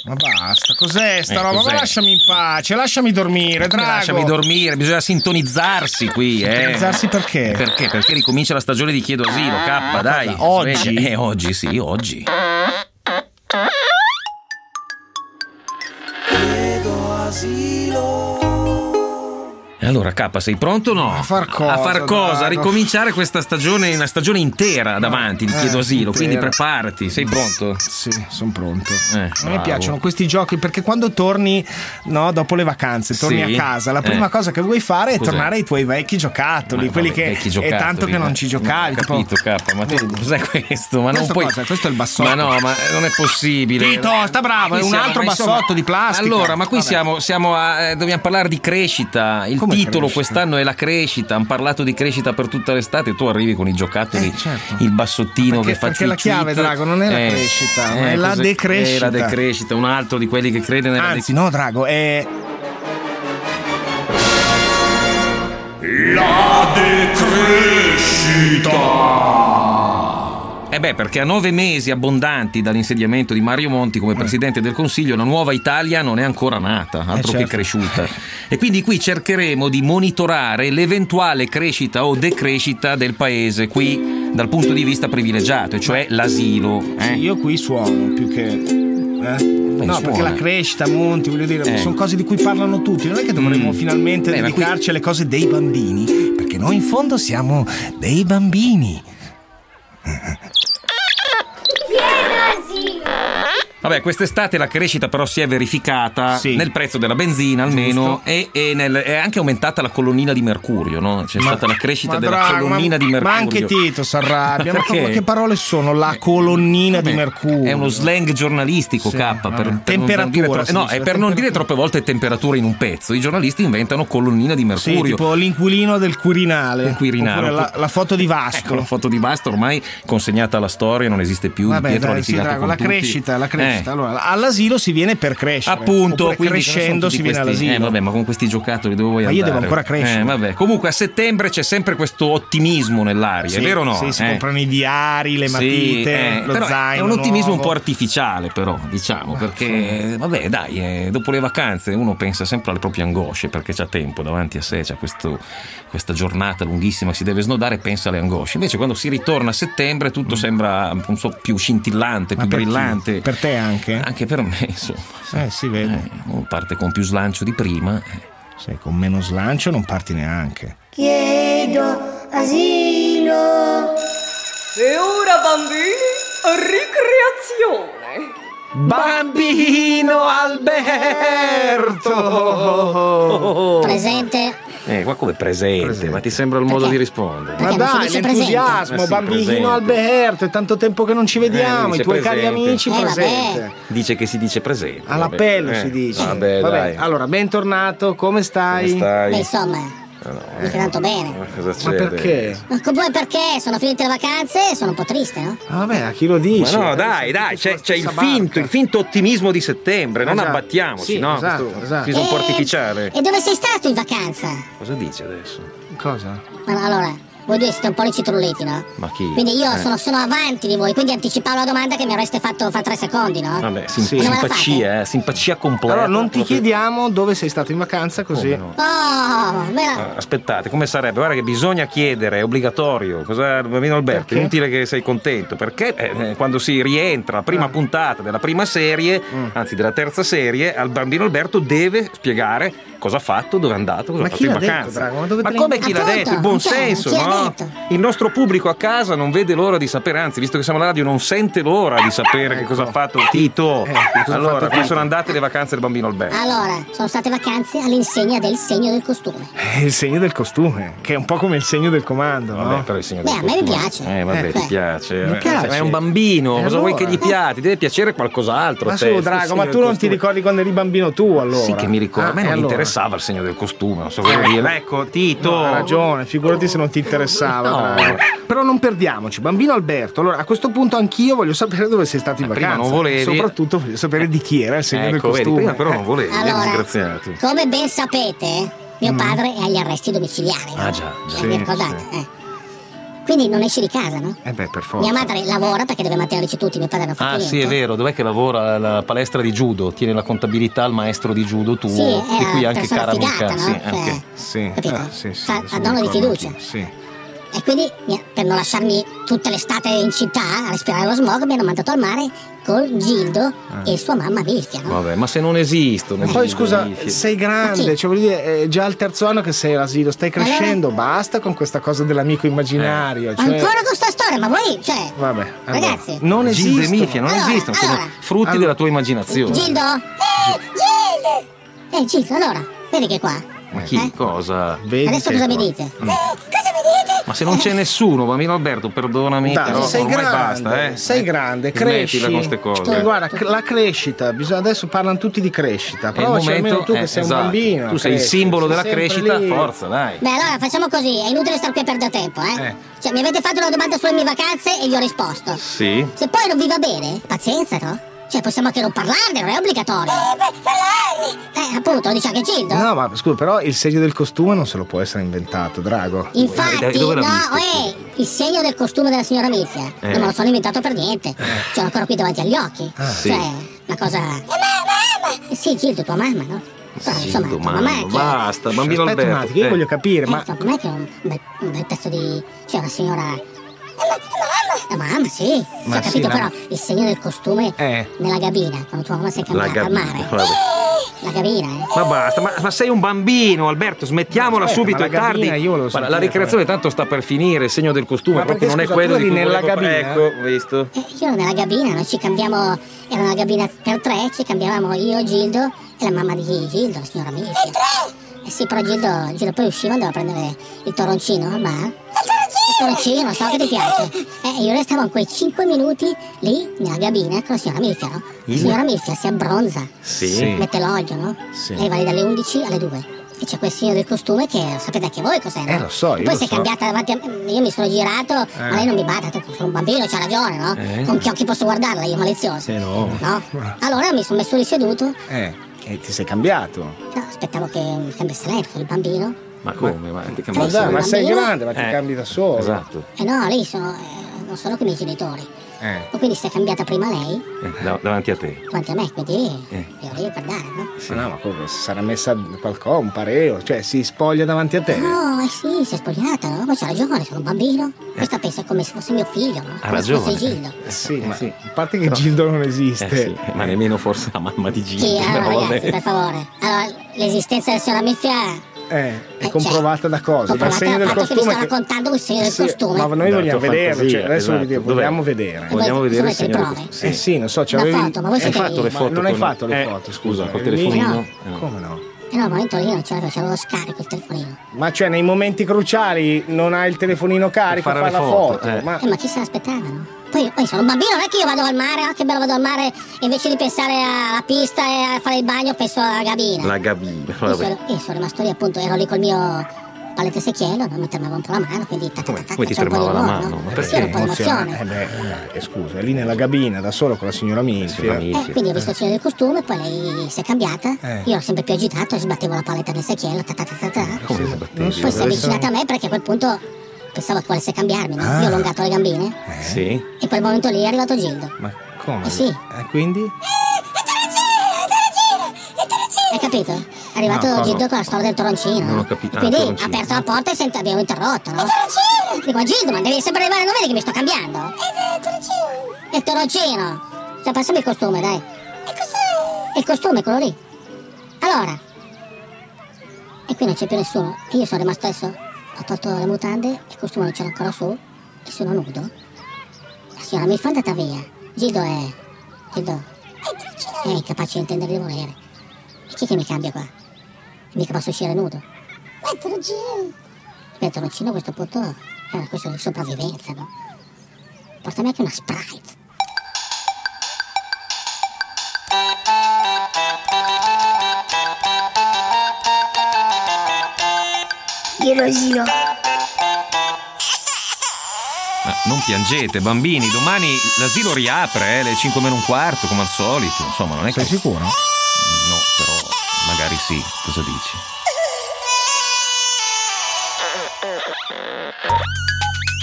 Ma basta, cos'è sta roba? Cos'è? Ma lasciami in pace, lasciami dormire, Drago. Lasciami dormire, bisogna sintonizzarsi qui. Sintonizzarsi perché? Perché ricomincia la stagione di Chiedo Asilo, K, dai. Oggi? Sveglia. Oggi, sì, oggi. Chiedo asilo. E allora, K, sei pronto o no? A far cosa? A far cosa? Drago? Ricominciare questa stagione, una stagione intera davanti di Chiedo Asilo, intera. quindi preparati. Sei pronto? Sì, sono pronto. A me bravo. piacciono questi giochi perché quando torni, no, dopo le vacanze, torni Sì. a casa, la prima cosa che vuoi fare è Cos'è? tornare ai tuoi vecchi giocattoli, Ma quelli vabbè, che vecchi è giocattoli, tanto che non ci giocavi. Ho capito, K, ma tu cos'è questo? Ma Questo non puoi. cosa? Questo è il bassotto. Ma no, ma non è possibile. Tito, sta bravo, Qui è un siamo- altro ma insomma- bassotto di plastica. Allora, ma qui Vabbè. siamo a. Dobbiamo parlare di crescita. Il Come titolo crescita? quest'anno è la crescita. Hanno parlato di crescita per tutta l'estate e tu arrivi con i giocattoli, certo. il bassottino Perché- che fa perché la chiave, Drago, non è la crescita, ma è la cos'è? decrescita. È la decrescita, un altro di quelli che crede nella Anzi, no, Drago, è La decrescita. Perché a 9 mesi abbondanti dall'insediamento di Mario Monti come Presidente del Consiglio la nuova Italia non è ancora nata, altro che certo. cresciuta. E quindi qui cercheremo di monitorare l'eventuale crescita o decrescita del paese qui dal punto di vista privilegiato, e cioè l'asilo. Sì, io qui suono più che. No, suona. perché la crescita, Monti, voglio dire, sono cose di cui parlano tutti. Non è che dovremmo finalmente ma dedicarci alle cose dei bambini, perché noi in fondo siamo dei bambini. Vabbè, quest'estate la crescita però si è verificata nel prezzo della benzina almeno e è anche aumentata la colonnina di mercurio, no? C'è stata la crescita della Drago, colonnina di mercurio. Ma anche Tito si arrabbia. Ma Perché? che parole sono la colonnina di Vabbè, mercurio? È uno slang giornalistico, Sì, K. vabbè. Per non dire Temperatura, si no, dice, è per non dire troppe volte temperatura in un pezzo. I giornalisti inventano colonnina di Sì, mercurio. tipo l'inquilino del Quirinale. Il Quirinale. Oppure la foto di Vasto. Ecco, la foto di Basto ormai consegnata alla storia, non esiste più. Vabbè, Pietro ha dai, sì, litigato Drago, con la tutti. crescita, la crescita. Allora, all'asilo si viene per crescere. Appunto, Oppure quindi crescendo si viene questi, all'asilo. vabbè, ma con questi giocattoli dove vuoi Ma andare? io devo ancora crescere. Vabbè. Comunque a settembre c'è sempre questo ottimismo nell'aria, Sì, è vero o no? Sì, si comprano i diari, le matite, lo però zaino. è un ottimismo nuovo. un po' artificiale, però, diciamo, perché vabbè, dai, dopo le vacanze uno pensa sempre alle proprie angosce, perché c'ha tempo davanti a sé, c'ha questa giornata lunghissima, si deve snodare e pensa alle angosce. Invece quando si ritorna a settembre tutto sembra, non so, più scintillante, più per chi? brillante. Per te anche? Anche per me, insomma. Si vede. Uno parte con più slancio di prima. Sì, con meno slancio non parti neanche. Chiedo asilo. E ora, bambini, ricreazione. Bambino Alberto! Presente. Qua come presente, ma ti sembra il modo Perché? di rispondere? Ma Perché non si dai, dice l'entusiasmo, presente? bambino Presente. Alberto, è tanto tempo che non ci vediamo, dice i tuoi cari presente. amici Vabbè. presente. Dice che si dice presente. All'appello vabbè. si dice. Vabbè, dai. Allora, bentornato, come stai? Come stai? Beh, insomma, mica tanto bene. Cosa Ma c'è perché? adesso? Ma poi perché? Sono finite le vacanze e sono un po' triste, no? Ah, vabbè, a chi lo dice? Ma no, dai, c'è il finto ottimismo di settembre, non già. abbattiamoci, Sì, no? esatto, Questo esatto. viso un po' artificiale. E dove sei stato in vacanza? Cosa dici adesso? Cosa? Ma allora, voi due siete un po' i citrulletti, no? Ma chi? Quindi io sono avanti di voi, quindi anticipavo la domanda che mi avreste fatto fa 3 secondi, no? Vabbè, Sì. Non me la simpatia, simpatia completa. Allora, non ti proprio. chiediamo dove sei stato in vacanza, così. Come no? Oh, me la... Aspettate, come sarebbe? Guarda che bisogna chiedere, è obbligatorio. Cosa, bambino Alberto? Perché? È inutile che sei contento, perché quando si rientra la prima puntata della prima serie, anzi della terza serie, al bambino Alberto deve spiegare cosa ha fatto, dove è andato, cosa Ma ha fatto chi in l'ha detto, vacanza. Drago? Ma dove te l'hai come chi l'ha Appunto, detto? Il buon cioè, senso, chi l'ha no? detto? Il nostro pubblico a casa non vede l'ora di sapere, anzi, visto che siamo alla radio, non sente l'ora di sapere che cosa ha fatto Tito. cosa ha Allora, fatto come Tito? sono andate le vacanze del bambino Alberto? Allora, sono state vacanze all'insegna del segno del costume. È il segno del costume, che è un po' come il segno del comando, Vabbè, no? però il segno Beh, del a me mi costume. piace. Vabbè, ti Beh. piace. Mi piace. È un bambino, E cosa vuoi allora? che gli piaci? Deve piacere qualcos'altro. Ma a te, su, il Drago, segno ma del tu non ti costume. ricordi quando eri bambino tu, allora? Sì che mi ricordo, a me e non mi allora? interessava il segno del costume, non so cosa dire. Ecco, Tito. No, hai ragione, figurati se non ti interessava. No. Drago. Però non perdiamoci, bambino Alberto. Allora, a questo punto anchio voglio sapere dove sei stato in Prima vacanza. non volevi. Soprattutto voglio sapere di chi era il segno del Ecco, vedi, costume. prima però non volevi, Allora, disgraziato. come ben sapete, mio padre è agli arresti domiciliari. Ah, già, Vi ricordate? Quindi non esci di casa, no? Per forza. Mia madre lavora perché deve mantenerci tutti, mio padre non fa Ah, più sì, è niente. vero. Dov'è che lavora? La palestra di judo. Tiene la contabilità al maestro di judo tuo. Sì, è di cui una anche persona cara figata, amica. no? Sì, Cioè, anche. Sì, capito? sì, Fa adesso mi dono di ricordo fiducia. anch'io, sì. E quindi per non lasciarmi tutta l'estate in città a respirare lo smog mi hanno mandato al mare col Gildo e sua mamma Milfia, no? Vabbè, ma se non esistono. Poi Gildo, scusa, Milfia. sei grande, Ma chi? cioè voglio dire, è già al terzo anno che sei all'asilo, stai Allora? crescendo, basta con questa cosa dell'amico immaginario. Cioè... Ancora con sta storia, ma voi, cioè... Vabbè, allora, Ragazzi. non Gildo e esistono. Milfia non Allora, esistono, sono allora. frutti della tua immaginazione. Gildo? Gildo! Gildo, allora, vedi che qua. Ma chi? Cosa? Vedi Adesso che cosa mi qua. dite? Ma se non c'è nessuno, bambino Alberto, perdonami, Dai, però sei ormai grande, basta, eh. sei grande, cresci. Smettila con queste cose. Guarda, la crescita, adesso parlano tutti di crescita, È il provaci almeno momento, tu che sei esatto. un bambino. Tu sei il cresci, simbolo sei della sempre crescita, lì. forza, dai. Beh, allora facciamo così, è inutile star qui a perdere tempo, Cioè, mi avete fatto una domanda sulle mie vacanze e vi ho risposto. Sì. Se poi non vi va bene, pazienza, no? Cioè, possiamo anche non parlarne, non è obbligatorio. Appunto, lo dice anche Gildo. No, ma scusa, però il segno del costume non se lo può essere inventato, Drago. Infatti, Dove l'ha no, visto? Il segno del costume della signora Milfia. Non me lo sono inventato per niente. Ce l'ho ancora qui davanti agli occhi. sì. Cioè, una cosa. Sì, Gildo, tua mamma, no? Però, insomma, Gildo, tua mamma è che. basta, bambino Aspetta un Alberto. attimo, io voglio capire, ma Non è che è un bel pezzo di. Cioè, una signora. La mamma, sì. Ma Ho capito, sì, però il segno del costume nella cabina, quando tua mamma si è La cambiata al gabina, mare. vabbè. La cabina, Ma basta, ma sei un bambino, Alberto, smettiamola No, aspetta, subito, ma è la tardi. gabina io volevo Guarda, la sentire ricreazione tanto sta per finire, il segno del costume, Ma proprio perché, non è scusa, quello tu di eri cui nella volevo gabina? Ecco, visto? Io ero nella cabina, noi ci cambiamo, era una cabina per tre, ci cambiavamo io, Gildo e la mamma di Gildo, la signora Milfia. Sì, però Gildo poi usciva, andava a prendere il toroncino al bar. Il toroncino, so che ti piace. E io restavo in quei 5 minuti lì nella cabina con la signora Milfia, no? La signora Milfia si abbronza, Sì. mette l'olio, no? Sì. Lei va lì dalle 11 alle 2. E c'è quel segno del costume che sapete anche voi cos'è, no? Lo so, io Poi lo si è so. cambiata davanti a me, io mi sono girato, ma lei non mi bada, tanto sono un bambino, c'ha ragione, no? Con che occhi posso guardarla io, malizioso? no. No? Allora mi sono messo lì seduto, E ti sei cambiato. no, aspettavo che mi cambiasse lei, sono il bambino. Ma come? Ma ti Ma cambiato? dai, ma sei bambino? grande, ma ti cambi da solo. Esatto. E no, lì sono, non sono come i genitori. E quindi si è cambiata prima lei, Davanti a te. davanti a me, quindi io lì a guardare, no? Ma no, ma come? Si sarà messa qualcosa, un pareo, cioè si spoglia davanti a te. No, sì, si è spogliata, no? Ma c'ha ragione, sono un bambino. Questa pensa come se fosse mio figlio, no? Ha Come se fosse ragione. Gildo. Sì, ma sì. a parte che Gildo non esiste. Sì, ma nemmeno forse la mamma di Gildo. Sì, allora però ragazzi, vabbè. per favore. Allora, l'esistenza della signora Milfia È comprovata da cosa? Dal comprovata segno dal del fatto che vi sto costume. raccontando il segno del Sì, costume. ma noi Della vogliamo tua vederlo, fantasia, cioè, adesso esatto. vogliamo Dov'è? vedere. Vogliamo Voi- vedere il volete le segno del prove? costume. Sì, non so, La c'avevi foto, ma voi Hai siete fatto le lì. Ma foto non hai con- fatto le foto, scusa. col eri lì? telefonino? No. Come no? E no, al momento lì non c'era lo scarico il telefonino. Ma cioè nei momenti cruciali non hai il telefonino carico, Per fa fare la le foto. foto, eh. Ma Ma chi se l'aspettava, no? Poi sono un bambino, non è che io vado al mare, che bello vado al mare, e invece di pensare alla pista e a fare il bagno penso alla cabina. La gabina. Io Vabbè. sono rimasto lì appunto, ero lì col mio palette secchiello, non mi tremava un po' la mano, quindi Come ti c'è un po' di tremava la rumore, mano? no? Ma Sì, perché? era un po' di emozione. scusa, è lì nella cabina da solo con la signora Milfia. Milfia. Quindi ho visto il segno del costume, poi lei si è cambiata, io ero sempre più agitato e sbattevo la paletta nel secchiello, Come si battevi? poi si è avvicinata a me perché a quel punto pensavo che volesse cambiarmi, no? Io ho allungato le gambine Sì. e in quel momento lì è arrivato Gildo. Ma come? Sì. Quindi? Hai capito? È arrivato No, Gildo con la storia del toroncino. Non no? ho capito. E quindi Ah, ha toroncino. aperto la porta e abbiamo interrotto, no? Dico, Gildo, ma devi sempre arrivare, non vedi che mi sto cambiando? Il toroncino. Cioè, passami il costume, dai. Il costume è quello lì. Allora. E qui non c'è più nessuno. E io sono rimasto adesso, ho tolto le mutande, il costume non c'era ancora su, e sono nudo. La signora Milfia è andata via. Gildo è incapace di intendere di volere. E chi che mi cambia qua? Mica posso uscire nudo. Ma il toroncino! Il toroncino a questo punto è una questione di sopravvivenza, no? Portami anche una Sprite. Ma non piangete, bambini, domani l'asilo riapre, le 5 meno un quarto, come al solito. Insomma, non è che. Sei sicuro? No, però magari sì. Cosa dici?